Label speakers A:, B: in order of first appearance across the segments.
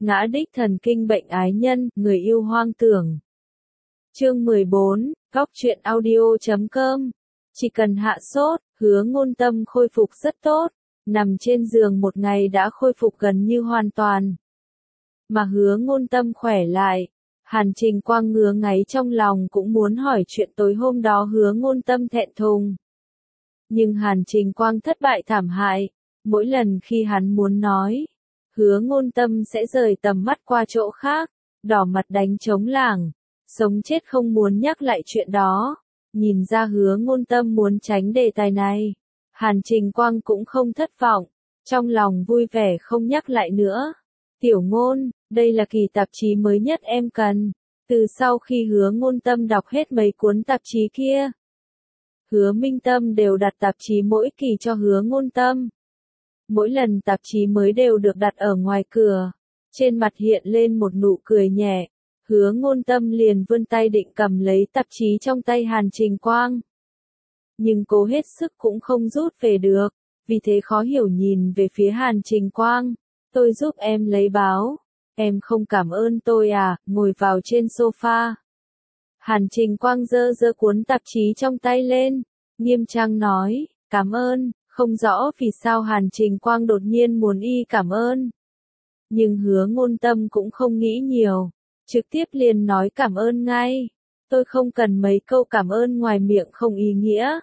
A: ngã đích thần kinh bệnh ái nhân, người yêu hoang tưởng. Chương 14, góc truyện audio.com. Chỉ cần hạ sốt, Hứa Ngôn Tâm khôi phục rất tốt, nằm trên giường một ngày đã khôi phục gần như hoàn toàn. Mà Hứa Ngôn Tâm khỏe lại, Hàn Trình Quang ngứa ngáy trong lòng cũng muốn hỏi chuyện tối hôm đó Hứa Ngôn Tâm thẹn thùng. Nhưng Hàn Trình Quang thất bại thảm hại, mỗi lần khi hắn muốn nói, Hứa Ngôn Tâm sẽ rời tầm mắt qua chỗ khác, đỏ mặt đánh trống lảng, sống chết không muốn nhắc lại chuyện đó. Nhìn ra Hứa Ngôn Tâm muốn tránh đề tài này, Hàn Trình Quang cũng không thất vọng, trong lòng vui vẻ không nhắc lại nữa. Tiểu Ngôn, đây là kỳ tạp chí mới nhất em cần. Từ sau khi Hứa Ngôn Tâm đọc hết mấy cuốn tạp chí kia, Hứa Minh Tâm đều đặt tạp chí mỗi kỳ cho Hứa Ngôn Tâm. Mỗi lần tạp chí mới đều được đặt ở ngoài cửa, trên mặt hiện lên một nụ cười nhẹ. Hứa Ngôn Tâm liền vươn tay định cầm lấy tạp chí trong tay Hàn Trình Quang. Nhưng cố hết sức cũng không rút về được, vì thế khó hiểu nhìn về phía Hàn Trình Quang. Tôi giúp em lấy báo. Em không cảm ơn tôi à, ngồi vào trên sofa. Hàn Trình Quang giơ cuốn tạp chí trong tay lên, nghiêm trang nói, cảm ơn, không rõ vì sao Hàn Trình Quang đột nhiên muốn cảm ơn. Nhưng Hứa Ngôn Tâm cũng không nghĩ nhiều, trực tiếp liền nói cảm ơn ngay. Tôi không cần mấy câu cảm ơn ngoài miệng không ý nghĩa.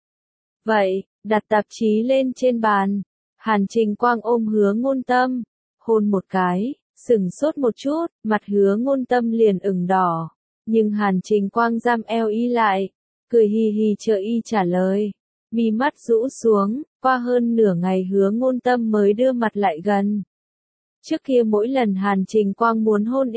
A: Vậy, đặt tạp chí lên trên bàn. Hàn Trình Quang ôm Hứa Ngôn Tâm, hôn một cái, sửng sốt một chút, mặt Hứa Ngôn Tâm liền ửng đỏ. Nhưng Hàn Trình Quang giam eo lại, cười hì hì chờ trả lời. Mi mắt rũ xuống, qua hơn nửa ngày Hứa Ngôn Tâm mới đưa mặt lại gần. Trước kia mỗi lần Hàn Trình Quang muốn hôn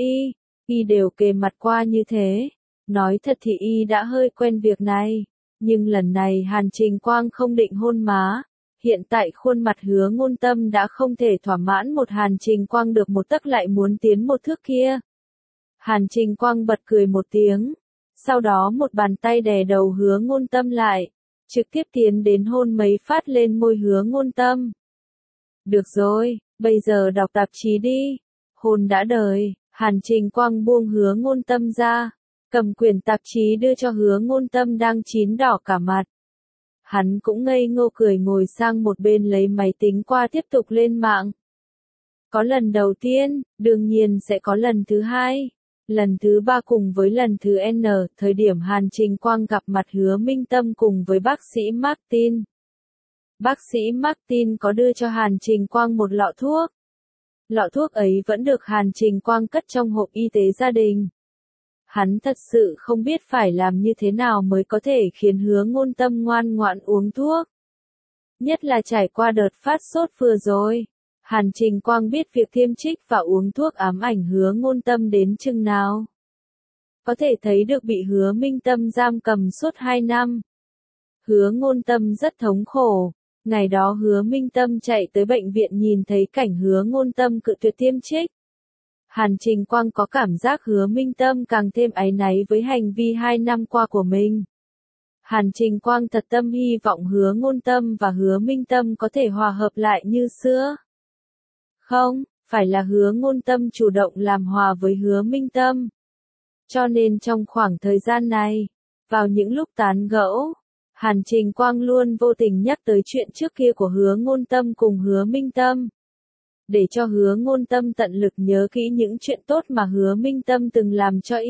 A: đều kề mặt qua như thế. Nói thật thì đã hơi quen việc này. Nhưng lần này Hàn Trình Quang không định hôn má. Hiện tại khuôn mặt Hứa Ngôn Tâm đã không thể thỏa mãn một Hàn Trình Quang được một tấc lại muốn tiến một thước kia. Hàn Trình Quang bật cười một tiếng. Sau đó một bàn tay đè đầu Hứa Ngôn Tâm lại, trực tiếp tiến đến hôn mấy phát lên môi Hứa Ngôn Tâm. Được rồi, bây giờ đọc tạp chí đi. Hôn đã đời, Hàn Trình Quang buông Hứa Ngôn Tâm ra, cầm quyển tạp chí đưa cho Hứa Ngôn Tâm đang chín đỏ cả mặt. Hắn cũng ngây ngô cười ngồi sang một bên lấy máy tính qua tiếp tục lên mạng. Có lần đầu tiên, đương nhiên sẽ có lần thứ hai, lần thứ ba cùng với lần thứ N, thời điểm Hàn Trình Quang gặp mặt Hứa Minh Tâm cùng với bác sĩ Martin. Bác sĩ Martin có đưa cho Hàn Trình Quang một lọ thuốc. Lọ thuốc ấy vẫn được Hàn Trình Quang cất trong hộp y tế gia đình. Hắn thật sự không biết phải làm như thế nào mới có thể khiến Hứa Ngôn Tâm ngoan ngoãn uống thuốc. Nhất là trải qua đợt phát sốt vừa rồi. Hàn Trình Quang biết việc tiêm trích và uống thuốc ám ảnh Hứa Ngôn Tâm đến chừng nào. Có thể thấy được bị Hứa Minh Tâm giam cầm suốt 2 năm. Hứa Ngôn Tâm rất thống khổ. Ngày đó Hứa Minh Tâm chạy tới bệnh viện nhìn thấy cảnh Hứa Ngôn Tâm cự tuyệt tiêm trích. Hàn Trình Quang có cảm giác Hứa Minh Tâm càng thêm áy náy với hành vi 2 năm qua của mình. Hàn Trình Quang thật tâm hy vọng Hứa Ngôn Tâm và Hứa Minh Tâm có thể hòa hợp lại như xưa. Không, phải là Hứa Ngôn Tâm chủ động làm hòa với Hứa Minh Tâm. Cho nên trong khoảng thời gian này, vào những lúc tán gẫu, Hàn Trình Quang luôn vô tình nhắc tới chuyện trước kia của Hứa Ngôn Tâm cùng Hứa Minh Tâm. Để cho Hứa Ngôn Tâm tận lực nhớ kỹ những chuyện tốt mà Hứa Minh Tâm từng làm cho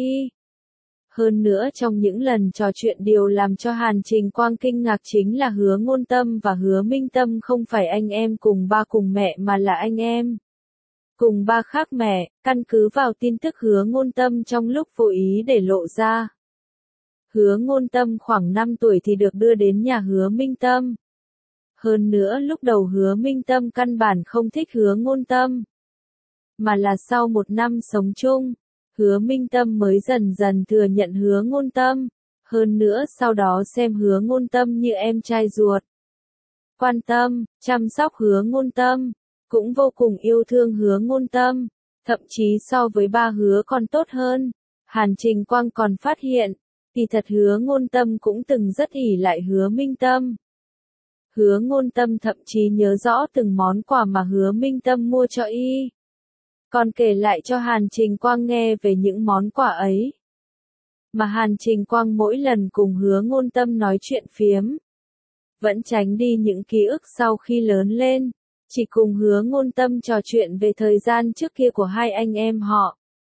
A: Hơn nữa trong những lần trò chuyện điều làm cho Hàn Trình Quang kinh ngạc chính là Hứa Ngôn Tâm và Hứa Minh Tâm không phải anh em cùng ba cùng mẹ mà là anh em cùng ba khác mẹ, căn cứ vào tin tức Hứa Ngôn Tâm trong lúc vô ý để lộ ra. Hứa Ngôn Tâm khoảng 5 tuổi thì được đưa đến nhà Hứa Minh Tâm. Hơn nữa lúc đầu Hứa Minh Tâm căn bản không thích Hứa Ngôn Tâm. Mà là sau 1 năm sống chung, Hứa Minh Tâm mới dần dần thừa nhận Hứa Ngôn Tâm. Hơn nữa sau đó xem Hứa Ngôn Tâm như em trai ruột. Quan tâm, chăm sóc Hứa Ngôn Tâm. Cũng vô cùng yêu thương Hứa Ngôn Tâm. Thậm chí so với ba Hứa còn tốt hơn. Hàn Trình Quang còn phát hiện, thì thật Hứa Ngôn Tâm cũng từng rất ỷ lại Hứa Minh Tâm. Hứa Ngôn Tâm thậm chí nhớ rõ từng món quà mà Hứa Minh Tâm mua cho còn kể lại cho Hàn Trình Quang nghe về những món quà ấy. Mà Hàn Trình Quang mỗi lần cùng Hứa Ngôn Tâm nói chuyện phiếm, vẫn tránh đi những ký ức sau khi lớn lên, chỉ cùng Hứa Ngôn Tâm trò chuyện về thời gian trước kia của hai anh em họ.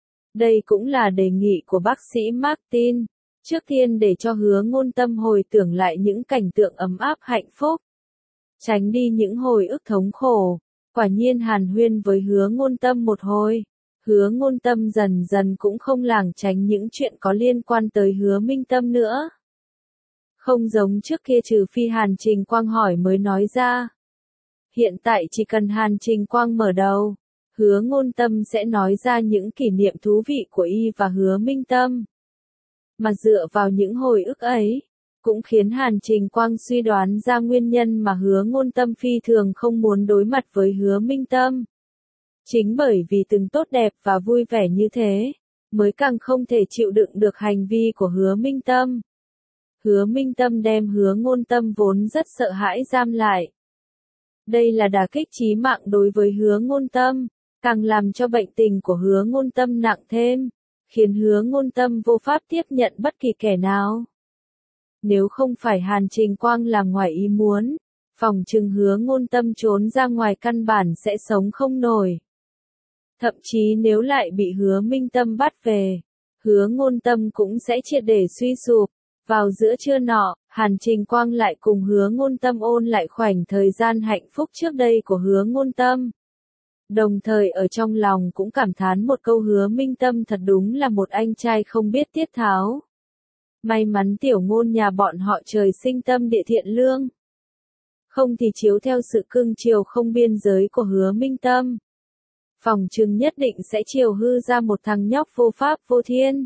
A: Đây cũng là đề nghị của bác sĩ Martin, trước tiên để cho Hứa Ngôn Tâm hồi tưởng lại những cảnh tượng ấm áp hạnh phúc, tránh đi những hồi ức thống khổ. Quả nhiên hàn huyên với Hứa Ngôn Tâm một hồi, Hứa Ngôn Tâm dần dần cũng không lảng tránh những chuyện có liên quan tới Hứa Minh Tâm nữa. Không giống trước kia trừ phi Hàn Trình Quang hỏi mới nói ra. Hiện tại chỉ cần Hàn Trình Quang mở đầu, Hứa Ngôn Tâm sẽ nói ra những kỷ niệm thú vị của y và Hứa Minh Tâm. Mà dựa vào những hồi ức ấy, cũng khiến Hàn Trình Quang suy đoán ra nguyên nhân mà Hứa Ngôn Tâm phi thường không muốn đối mặt với Hứa Minh Tâm. Chính bởi vì từng tốt đẹp và vui vẻ như thế, mới càng không thể chịu đựng được hành vi của Hứa Minh Tâm. Hứa Minh Tâm đem Hứa Ngôn Tâm vốn rất sợ hãi giam lại. Đây là đả kích chí mạng đối với Hứa Ngôn Tâm, càng làm cho bệnh tình của Hứa Ngôn Tâm nặng thêm, khiến Hứa Ngôn Tâm vô pháp tiếp nhận bất kỳ kẻ nào. Nếu không phải Hàn Trình Quang là ngoài ý muốn, phòng trừng Hứa Ngôn Tâm trốn ra ngoài căn bản sẽ sống không nổi. Thậm chí nếu lại bị Hứa Minh Tâm bắt về, Hứa Ngôn Tâm cũng sẽ triệt để suy sụp. Vào giữa trưa nọ, Hàn Trình Quang lại cùng Hứa Ngôn Tâm ôn lại khoảnh thời gian hạnh phúc trước đây của Hứa Ngôn Tâm. Đồng thời ở trong lòng cũng cảm thán một câu Hứa Minh Tâm thật đúng là một anh trai không biết tiết tháo. May mắn tiểu ngôn nhà bọn họ trời sinh tâm địa thiện lương. Không thì chiếu theo sự cưng chiều không biên giới của Hứa Minh Tâm, phòng trừng nhất định sẽ chiều hư ra một thằng nhóc vô pháp vô thiên.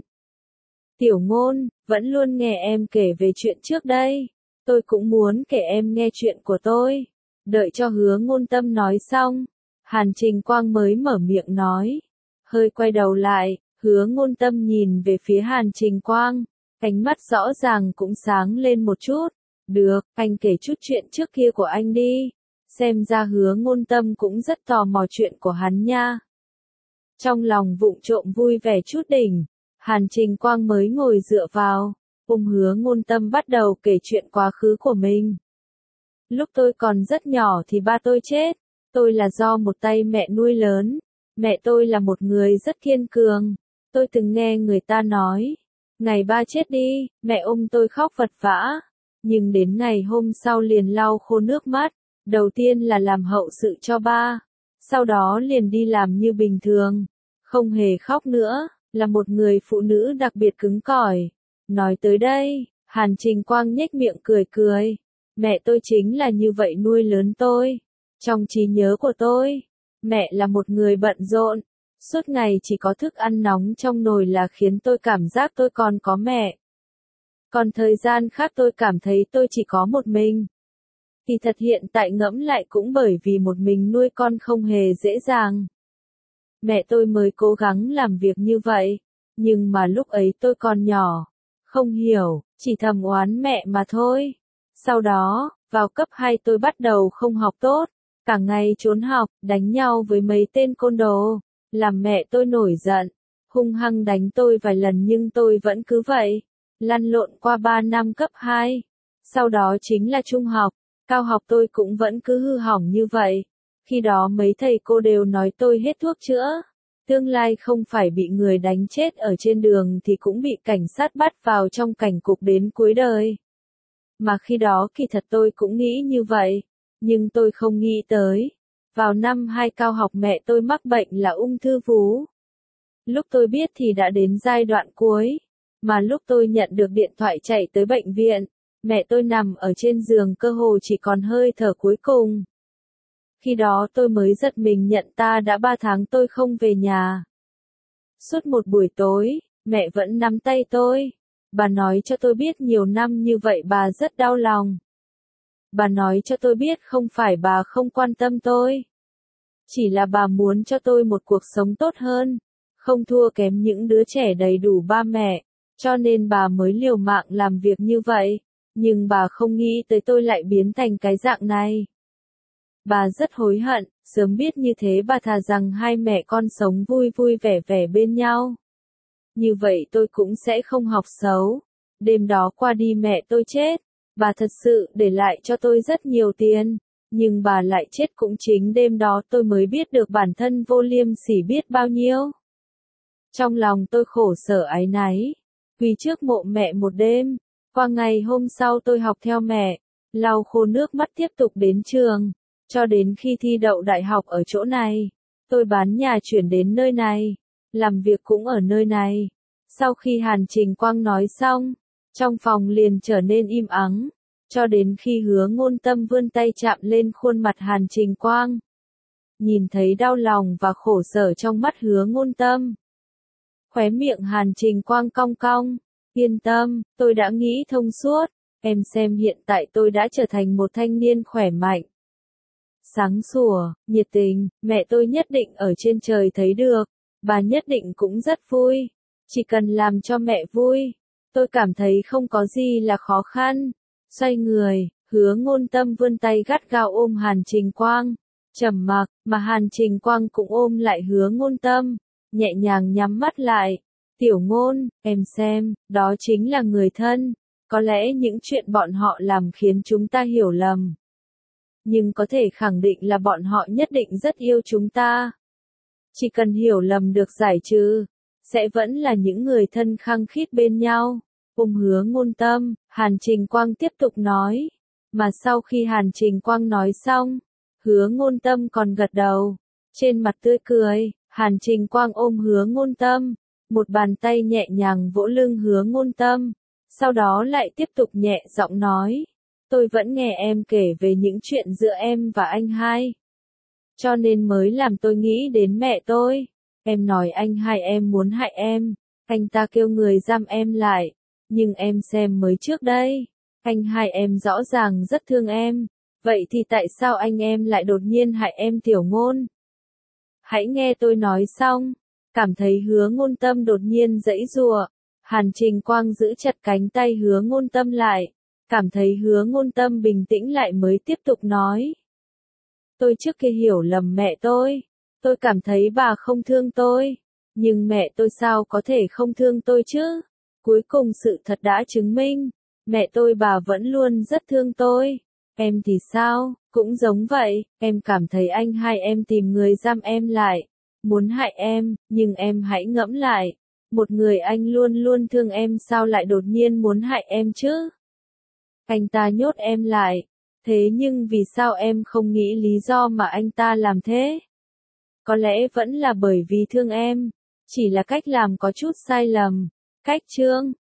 A: Tiểu ngôn, vẫn luôn nghe em kể về chuyện trước đây. Tôi cũng muốn kể em nghe chuyện của tôi. Đợi cho Hứa Ngôn Tâm nói xong, Hàn Trình Quang mới mở miệng nói. Hơi quay đầu lại, Hứa Ngôn Tâm nhìn về phía Hàn Trình Quang, ánh mắt rõ ràng cũng sáng lên một chút. Được, anh kể chút chuyện trước kia của anh đi. Xem ra Hứa Ngôn Tâm cũng rất tò mò chuyện của hắn nha. Trong lòng vụng trộm vui vẻ chút đỉnh, Hàn Trình Quang mới ngồi dựa vào, Hứa Ngôn Tâm bắt đầu kể chuyện quá khứ của mình. Lúc tôi còn rất nhỏ thì ba tôi chết, tôi là do một tay mẹ nuôi lớn, mẹ tôi là một người rất kiên cường, tôi từng nghe người ta nói, ngày ba chết đi, mẹ ôm tôi khóc vật vã, nhưng đến ngày hôm sau liền lau khô nước mắt, đầu tiên là làm hậu sự cho ba, sau đó liền đi làm như bình thường, không hề khóc nữa. Là một người phụ nữ đặc biệt cứng cỏi. Nói tới đây, Hàn Trình Quang nhếch miệng cười cười. Mẹ tôi chính là như vậy nuôi lớn tôi. Trong trí nhớ của tôi, mẹ là một người bận rộn. Suốt ngày chỉ có thức ăn nóng trong nồi là khiến tôi cảm giác tôi còn có mẹ. Còn thời gian khác tôi cảm thấy tôi chỉ có một mình. Thì thật hiện tại ngẫm lại cũng bởi vì một mình nuôi con không hề dễ dàng. Mẹ tôi mới cố gắng làm việc như vậy, nhưng mà lúc ấy tôi còn nhỏ, không hiểu, chỉ thầm oán mẹ mà thôi. Sau đó, vào cấp 2 tôi bắt đầu không học tốt, cả ngày trốn học, đánh nhau với mấy tên côn đồ, làm mẹ tôi nổi giận, hung hăng đánh tôi vài lần nhưng tôi vẫn cứ vậy, lăn lộn qua 3 năm cấp 2. Sau đó chính là trung học, cao học tôi cũng vẫn cứ hư hỏng như vậy. Khi đó mấy thầy cô đều nói tôi hết thuốc chữa. Tương lai không phải bị người đánh chết ở trên đường thì cũng bị cảnh sát bắt vào trong cảnh cục đến cuối đời. Mà khi đó kỳ thật tôi cũng nghĩ như vậy. Nhưng tôi không nghĩ tới. Vào năm 2 cao học mẹ tôi mắc bệnh là ung thư vú. Lúc tôi biết thì đã đến giai đoạn cuối. Mà lúc tôi nhận được điện thoại chạy tới bệnh viện, mẹ tôi nằm ở trên giường cơ hồ chỉ còn hơi thở cuối cùng. Khi đó tôi mới giật mình nhận ta đã 3 tháng tôi không về nhà. Suốt một buổi tối, mẹ vẫn nắm tay tôi. Bà nói cho tôi biết nhiều năm như vậy bà rất đau lòng. Bà nói cho tôi biết không phải bà không quan tâm tôi. Chỉ là bà muốn cho tôi một cuộc sống tốt hơn, không thua kém những đứa trẻ đầy đủ ba mẹ, cho nên bà mới liều mạng làm việc như vậy. Nhưng bà không nghĩ tới tôi lại biến thành cái dạng này. Bà rất hối hận, sớm biết như thế bà thà rằng hai mẹ con sống vui vui vẻ vẻ bên nhau. Như vậy tôi cũng sẽ không học xấu. Đêm đó qua đi mẹ tôi chết. Bà thật sự để lại cho tôi rất nhiều tiền. Nhưng bà lại chết cũng chính đêm đó tôi mới biết được bản thân vô liêm sỉ biết bao nhiêu. Trong lòng tôi khổ sở áy náy. Quỳ trước mộ mẹ một đêm. Qua ngày hôm sau tôi học theo mẹ. Lau khô nước mắt tiếp tục đến trường. Cho đến khi thi đậu đại học ở chỗ này. Tôi bán nhà chuyển đến nơi này. Làm việc cũng ở nơi này. Sau khi Hàn Trình Quang nói xong, trong phòng liền trở nên im ắng, cho đến khi Hứa Ngôn Tâm vươn tay chạm lên khuôn mặt Hàn Trình Quang. Nhìn thấy đau lòng và khổ sở trong mắt Hứa Ngôn Tâm. Khóe miệng Hàn Trình Quang cong cong, yên tâm, tôi đã nghĩ thông suốt, em xem hiện tại tôi đã trở thành một thanh niên khỏe mạnh. Sáng sủa, nhiệt tình, mẹ tôi nhất định ở trên trời thấy được, bà nhất định cũng rất vui. Chỉ cần làm cho mẹ vui, tôi cảm thấy không có gì là khó khăn. Xoay người, Hứa Ngôn Tâm vươn tay gắt gao ôm Hàn Trình Quang. Trầm mặc, mà Hàn Trình Quang cũng ôm lại Hứa Ngôn Tâm, nhẹ nhàng nhắm mắt lại. Tiểu Ngôn, em xem, đó chính là người thân. Có lẽ những chuyện bọn họ làm khiến chúng ta hiểu lầm. Nhưng có thể khẳng định là bọn họ nhất định rất yêu chúng ta. Chỉ cần hiểu lầm được giải trừ, sẽ vẫn là những người thân khăng khít bên nhau. Ôm Hứa Ngôn Tâm, Hàn Trình Quang tiếp tục nói. Mà sau khi Hàn Trình Quang nói xong, Hứa Ngôn Tâm còn gật đầu. Trên mặt tươi cười, Hàn Trình Quang ôm Hứa Ngôn Tâm. Một bàn tay nhẹ nhàng vỗ lưng Hứa Ngôn Tâm. Sau đó lại tiếp tục nhẹ giọng nói. Tôi vẫn nghe em kể về những chuyện giữa em và anh hai. Cho nên mới làm tôi nghĩ đến mẹ tôi. Em nói anh hai em muốn hại em. Anh ta kêu người giam em lại. Nhưng em xem mới trước đây. Anh hai em rõ ràng rất thương em. Vậy thì tại sao anh em lại đột nhiên hại em Tiểu Ngôn? Hãy nghe tôi nói xong. Cảm thấy Hứa Ngôn Tâm đột nhiên giãy giụa. Hàn Trình Quang giữ chặt cánh tay Hứa Ngôn Tâm lại. Cảm thấy Hứa Ngôn Tâm bình tĩnh lại mới tiếp tục nói. Tôi trước kia hiểu lầm mẹ tôi. Tôi cảm thấy bà không thương tôi. Nhưng mẹ tôi sao có thể không thương tôi chứ? Cuối cùng sự thật đã chứng minh. Mẹ tôi bà vẫn luôn rất thương tôi. Em thì sao? Cũng giống vậy. Em cảm thấy anh hai em tìm người giam em lại. Muốn hại em. Nhưng em hãy ngẫm lại. Một người anh luôn luôn thương em sao lại đột nhiên muốn hại em chứ? Anh ta nhốt em lại. Thế nhưng vì sao em không nghĩ lý do mà anh ta làm thế? Có lẽ vẫn là bởi vì thương em. Chỉ là cách làm có chút sai lầm. Cách chương